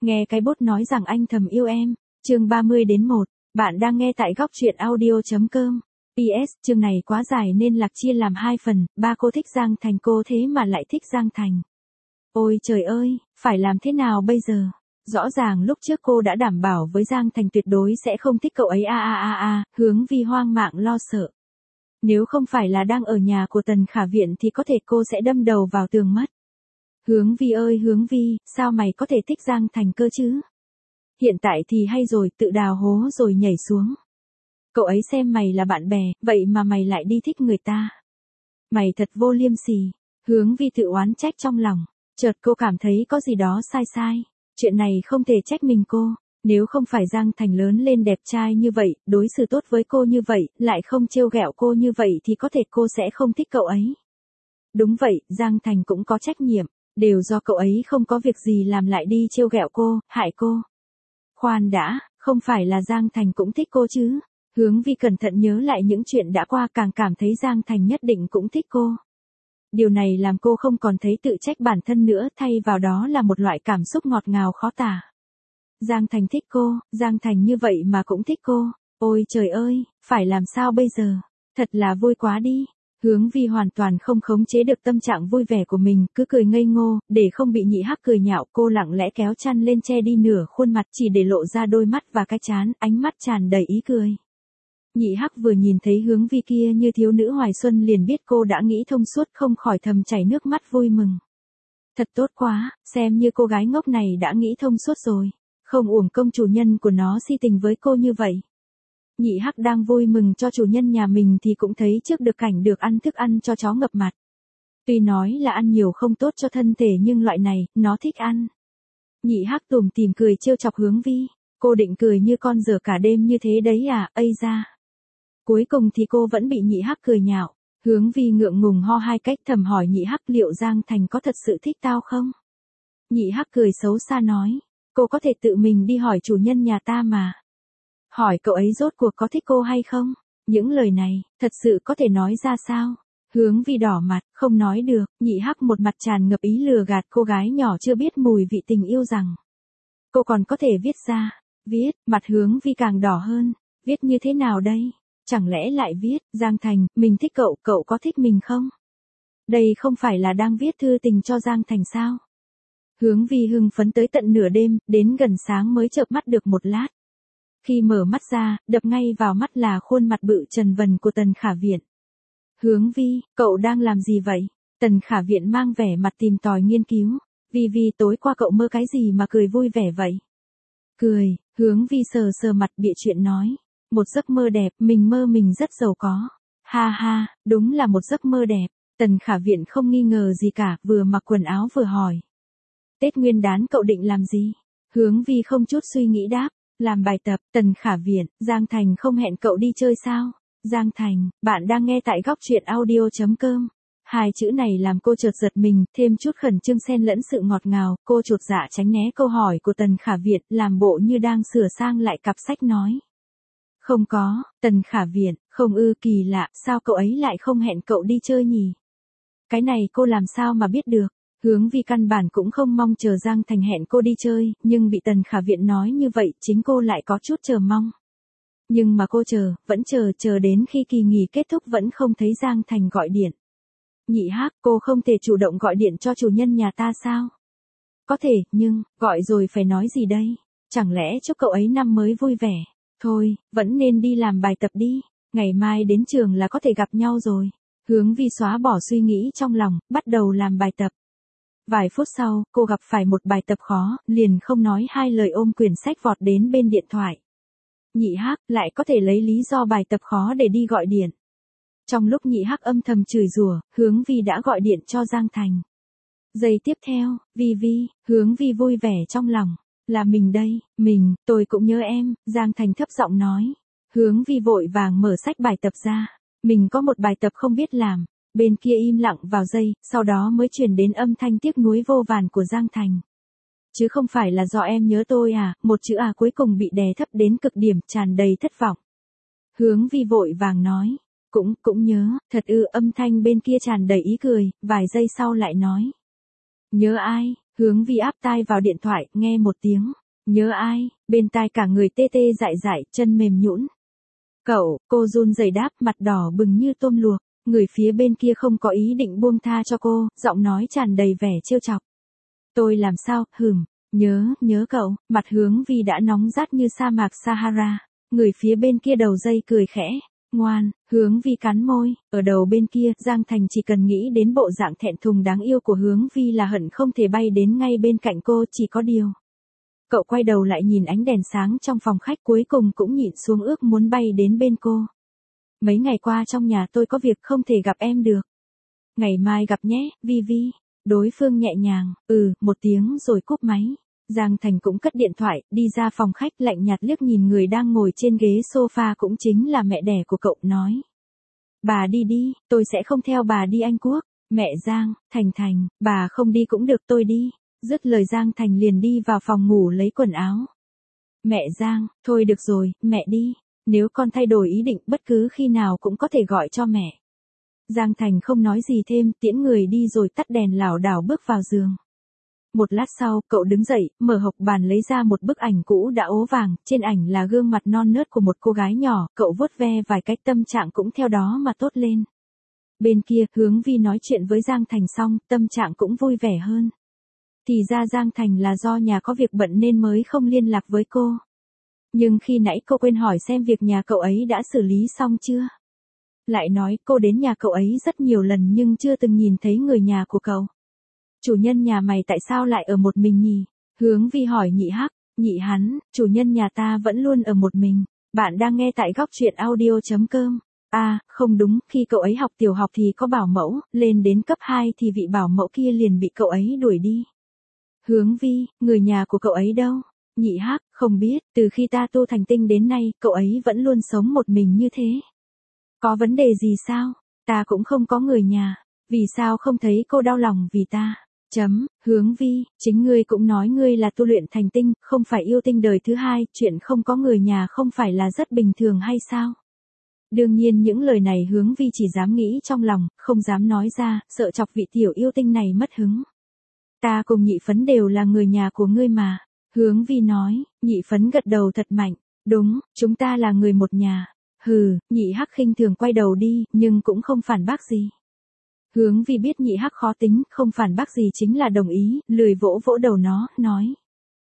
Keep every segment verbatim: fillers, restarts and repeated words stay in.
Nghe cái bốt nói rằng anh thầm yêu em. Chương ba mươi đến một. Bạn đang nghe tại góc truyện audio chấm com. pê ét, chương này quá dài nên Lạc chia làm hai phần, ba cô thích Giang Thành cô thế mà lại thích Giang Thành. Ôi trời ơi, phải làm thế nào bây giờ? Rõ ràng lúc trước cô đã đảm bảo với Giang Thành tuyệt đối sẽ không thích cậu ấy a a a a, Hướng Vi hoang mạng lo sợ. Nếu không phải là đang ở nhà của Tần Khả Viện thì có thể cô sẽ đâm đầu vào tường mất. Hướng Vi ơi Hướng Vi, sao mày có thể thích Giang Thành cơ chứ? Hiện tại thì hay rồi, tự đào hố rồi nhảy xuống. Cậu ấy xem mày là bạn bè, vậy mà mày lại đi thích người ta. Mày thật vô liêm sỉ. Hướng Vi tự oán trách trong lòng. Chợt cô cảm thấy có gì đó sai sai. Chuyện này không thể trách mình cô. Nếu không phải Giang Thành lớn lên đẹp trai như vậy, đối xử tốt với cô như vậy, lại không trêu ghẹo cô như vậy thì có thể cô sẽ không thích cậu ấy. Đúng vậy, Giang Thành cũng có trách nhiệm. Đều do cậu ấy không có việc gì làm lại đi trêu ghẹo cô, hại cô. Khoan đã, không phải là Giang Thành cũng thích cô chứ? Hướng Vi cẩn thận nhớ lại những chuyện đã qua, càng cảm thấy Giang Thành nhất định cũng thích cô. Điều này làm cô không còn thấy tự trách bản thân nữa, thay vào đó là một loại cảm xúc ngọt ngào khó tả. Giang Thành thích cô, Giang Thành như vậy mà cũng thích cô. Ôi trời ơi, phải làm sao bây giờ? Thật là vui quá đi. Hướng Vi hoàn toàn không khống chế được tâm trạng vui vẻ của mình, cứ cười ngây ngô, để không bị Nhị Hắc cười nhạo, cô lặng lẽ kéo chăn lên che đi nửa khuôn mặt, chỉ để lộ ra đôi mắt và cái trán, ánh mắt tràn đầy ý cười. Nhị Hắc vừa nhìn thấy Hướng Vi kia như thiếu nữ hoài xuân liền biết cô đã nghĩ thông suốt, không khỏi thầm chảy nước mắt vui mừng. Thật tốt quá, xem như cô gái ngốc này đã nghĩ thông suốt rồi, không uổng công chủ nhân của nó si tình với cô như vậy. Nhị Hắc đang vui mừng cho chủ nhân nhà mình thì cũng thấy trước được cảnh được ăn thức ăn cho chó ngập mặt. Tuy nói là ăn nhiều không tốt cho thân thể nhưng loại này, nó thích ăn. Nhị Hắc tủm tỉm cười trêu chọc Hướng Vi. Cô định cười như con dở cả đêm như thế đấy à, ây da. Cuối cùng thì cô vẫn bị Nhị Hắc cười nhạo. Hướng Vi ngượng ngùng ho hai cách, thầm hỏi Nhị Hắc liệu Giang Thành có thật sự thích tao không? Nhị Hắc cười xấu xa nói. Cô có thể tự mình đi hỏi chủ nhân nhà ta mà. Hỏi cậu ấy rốt cuộc có thích cô hay không? Những lời này, thật sự có thể nói ra sao? Hướng Vi đỏ mặt, không nói được. Nhị Hắc một mặt tràn ngập ý lừa gạt cô gái nhỏ chưa biết mùi vị tình yêu rằng cô còn có thể viết ra. Viết, mặt Hướng Vi càng đỏ hơn. Viết như thế nào đây? Chẳng lẽ lại viết, Giang Thành, mình thích cậu, cậu có thích mình không? Đây không phải là đang viết thư tình cho Giang Thành sao? Hướng Vi hưng phấn tới tận nửa đêm, đến gần sáng mới chợp mắt được một lát. Khi mở mắt ra, đập ngay vào mắt là khuôn mặt bự trần vần của Tần Khả Viện. Hướng Vi, cậu đang làm gì vậy? Tần Khả Viện mang vẻ mặt tìm tòi nghiên cứu. Vi Vi, tối qua cậu mơ cái gì mà cười vui vẻ vậy? Cười, Hướng Vi sờ sờ mặt bịa chuyện nói. Một giấc mơ đẹp, mình mơ mình rất giàu có. Ha ha, đúng là một giấc mơ đẹp. Tần Khả Viện không nghi ngờ gì cả, vừa mặc quần áo vừa hỏi. Tết Nguyên đán cậu định làm gì? Hướng Vi không chút suy nghĩ đáp. Làm bài tập. Tần Khả Viện, Giang Thành không hẹn cậu đi chơi sao? Giang Thành, bạn đang nghe tại góc truyện audio chấm com. Hai chữ này làm cô chợt giật mình, thêm chút khẩn trương xen lẫn sự ngọt ngào, cô chột dạ tránh né câu hỏi của Tần Khả Viện, làm bộ như đang sửa sang lại cặp sách nói. Không có. Tần Khả Viện, không ư, kỳ lạ, sao cậu ấy lại không hẹn cậu đi chơi nhỉ? Cái này cô làm sao mà biết được? Hướng Vi căn bản cũng không mong chờ Giang Thành hẹn cô đi chơi, nhưng bị Tần Khả Viện nói như vậy, chính cô lại có chút chờ mong. Nhưng mà cô chờ, vẫn chờ, chờ đến khi kỳ nghỉ kết thúc vẫn không thấy Giang Thành gọi điện. Nhị Hắc, cô không thể chủ động gọi điện cho chủ nhân nhà ta sao? Có thể, nhưng, gọi rồi phải nói gì đây? Chẳng lẽ chúc cậu ấy năm mới vui vẻ? Thôi, vẫn nên đi làm bài tập đi, ngày mai đến trường là có thể gặp nhau rồi. Hướng Vi xóa bỏ suy nghĩ trong lòng, bắt đầu làm bài tập. Vài phút sau, cô gặp phải một bài tập khó, liền không nói hai lời ôm quyển sách vọt đến bên điện thoại. Nhị Hắc lại có thể lấy lý do bài tập khó để đi gọi điện. Trong lúc Nhị Hắc âm thầm chửi rủa, Hướng Vi đã gọi điện cho Giang Thành. Giây tiếp theo, Vi Vi, Hướng Vi vui vẻ trong lòng. Là mình đây, mình, tôi cũng nhớ em, Giang Thành thấp giọng nói. Hướng Vi vội vàng mở sách bài tập ra. Mình có một bài tập không biết làm. Bên kia im lặng vào giây, sau đó mới truyền đến âm thanh tiếc nuối vô vàn của Giang Thành. Chứ không phải là do em nhớ tôi à, một chữ à cuối cùng bị đè thấp đến cực điểm, tràn đầy thất vọng. Hướng Vi vội vàng nói. Cũng, cũng nhớ, thật ư, âm thanh bên kia tràn đầy ý cười, vài giây sau lại nói. Nhớ ai? Hướng Vi áp tai vào điện thoại, nghe một tiếng. Nhớ ai, bên tai cả người tê tê dại dại, chân mềm nhũn. Cậu, cô run rẩy đáp, mặt đỏ bừng như tôm luộc. Người phía bên kia không có ý định buông tha cho cô, giọng nói tràn đầy vẻ trêu chọc. Tôi làm sao, hừm, nhớ, nhớ cậu, mặt Hướng Vi đã nóng rát như sa mạc Sahara. Người phía bên kia đầu dây cười khẽ. Ngoan, Hướng Vi cắn môi, ở đầu bên kia, Giang Thành chỉ cần nghĩ đến bộ dạng thẹn thùng đáng yêu của Hướng Vi là hận không thể bay đến ngay bên cạnh cô, chỉ có điều. Cậu quay đầu lại nhìn ánh đèn sáng trong phòng khách, cuối cùng cũng nhịn xuống ước muốn bay đến bên cô. Mấy ngày qua trong nhà tôi có việc không thể gặp em được. Ngày mai gặp nhé, Vi Vi. Đối phương nhẹ nhàng, ừ, một tiếng rồi cúp máy. Giang Thành cũng cất điện thoại, đi ra phòng khách, lạnh nhạt liếc nhìn người đang ngồi trên ghế sofa cũng chính là mẹ đẻ của cậu, nói. Bà đi đi, tôi sẽ không theo bà đi Anh Quốc. Mẹ Giang, Thành Thành, bà không đi cũng được, tôi đi. Dứt lời Giang Thành liền đi vào phòng ngủ lấy quần áo. Mẹ Giang, thôi được rồi, mẹ đi. Nếu con thay đổi ý định bất cứ khi nào cũng có thể gọi cho mẹ. Giang Thành không nói gì thêm, tiễn người đi rồi tắt đèn lảo đảo bước vào giường. Một lát sau, cậu đứng dậy, mở hộc bàn lấy ra một bức ảnh cũ đã ố vàng, trên ảnh là gương mặt non nớt của một cô gái nhỏ, cậu vuốt ve vài cái, tâm trạng cũng theo đó mà tốt lên. Bên kia, Hướng Vi nói chuyện với Giang Thành xong, tâm trạng cũng vui vẻ hơn. Thì ra Giang Thành là do nhà có việc bận nên mới không liên lạc với cô. Nhưng khi nãy cô quên hỏi xem việc nhà cậu ấy đã xử lý xong chưa. Lại nói cô đến nhà cậu ấy rất nhiều lần nhưng chưa từng nhìn thấy người nhà của cậu. Chủ nhân nhà mày tại sao lại ở một mình nhỉ? Hướng Vi hỏi Nhị Hắc. Nhị hắn, chủ nhân nhà ta vẫn luôn ở một mình. Bạn đang nghe tại góc truyện audio chấm com. À, không đúng, khi cậu ấy học tiểu học thì có bảo mẫu, lên đến cấp hai thì vị bảo mẫu kia liền bị cậu ấy đuổi đi. Hướng Vi, người nhà của cậu ấy đâu? Nhị Hắc, không biết, từ khi ta tu thành tinh đến nay, cậu ấy vẫn luôn sống một mình như thế. Có vấn đề gì sao? Ta cũng không có người nhà, vì sao không thấy cô đau lòng vì ta? Chấm, Hướng Vi, chính ngươi cũng nói ngươi là tu luyện thành tinh, không phải yêu tinh đời thứ hai, chuyện không có người nhà không phải là rất bình thường hay sao? Đương nhiên những lời này Hướng Vi chỉ dám nghĩ trong lòng, không dám nói ra, sợ chọc vị tiểu yêu tinh này mất hứng. Ta cùng Nhị Phấn đều là người nhà của ngươi mà. Hướng Vi nói, Nhị Phấn gật đầu thật mạnh. Đúng, chúng ta là người một nhà. Hừ, Nhị Hắc khinh thường quay đầu đi, nhưng cũng không phản bác gì. Hướng Vi biết Nhị Hắc khó tính, không phản bác gì chính là đồng ý, lười vỗ vỗ đầu nó, nói.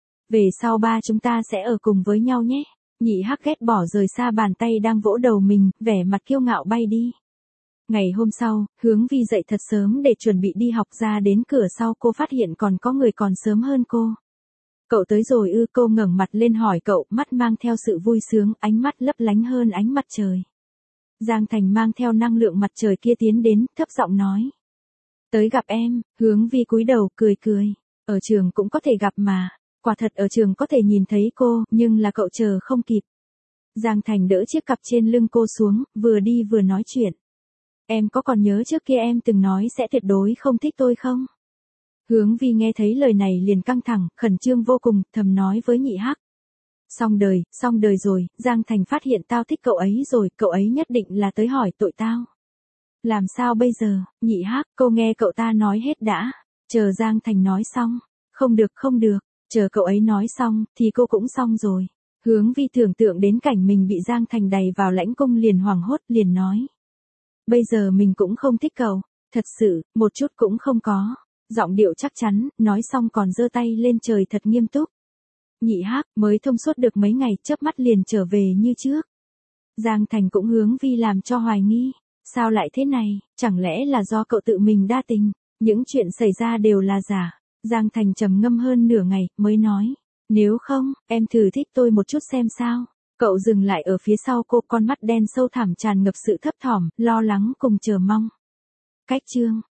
Về sau ba chúng ta sẽ ở cùng với nhau nhé. Nhị Hắc ghét bỏ rời xa bàn tay đang vỗ đầu mình, vẻ mặt kiêu ngạo bay đi. Ngày hôm sau, Hướng Vi dậy thật sớm để chuẩn bị đi học, ra đến cửa sau cô phát hiện còn có người còn sớm hơn cô. Cậu tới rồi ư? Cô ngẩng mặt lên hỏi cậu, mắt mang theo sự vui sướng, ánh mắt lấp lánh hơn ánh mặt trời. Giang Thành mang theo năng lượng mặt trời kia tiến đến, thấp giọng nói. Tới gặp em. Hướng Vi cúi đầu, cười cười. Ở trường cũng có thể gặp mà. Quả thật ở trường có thể nhìn thấy cô, nhưng là cậu chờ không kịp. Giang Thành đỡ chiếc cặp trên lưng cô xuống, vừa đi vừa nói chuyện. Em có còn nhớ trước kia em từng nói sẽ tuyệt đối không thích tôi không? Hướng Vi nghe thấy lời này liền căng thẳng, khẩn trương vô cùng, thầm nói với Nhị Hắc. Xong đời, xong đời rồi, Giang Thành phát hiện tao thích cậu ấy rồi, cậu ấy nhất định là tới hỏi tội tao. Làm sao bây giờ? Nhị Hắc, cô nghe cậu ta nói hết đã. Chờ Giang Thành nói xong. Không được không được, chờ cậu ấy nói xong, thì cô cũng xong rồi. Hướng Vi tưởng tượng đến cảnh mình bị Giang Thành đày vào lãnh cung liền hoảng hốt, liền nói. Bây giờ mình cũng không thích cậu, thật sự, một chút cũng không có. Giọng điệu chắc chắn, nói xong còn giơ tay lên trời thật nghiêm túc. Nhị Hắc, mới thông suốt được mấy ngày, chớp mắt liền trở về như trước. Giang Thành cũng Hướng Vi làm cho hoài nghi. Sao lại thế này, chẳng lẽ là do cậu tự mình đa tình, những chuyện xảy ra đều là giả. Giang Thành trầm ngâm hơn nửa ngày, mới nói. Nếu không, em thử thích tôi một chút xem sao. Cậu dừng lại ở phía sau cô, con mắt đen sâu thẳm tràn ngập sự thấp thỏm, lo lắng cùng chờ mong. Cách chương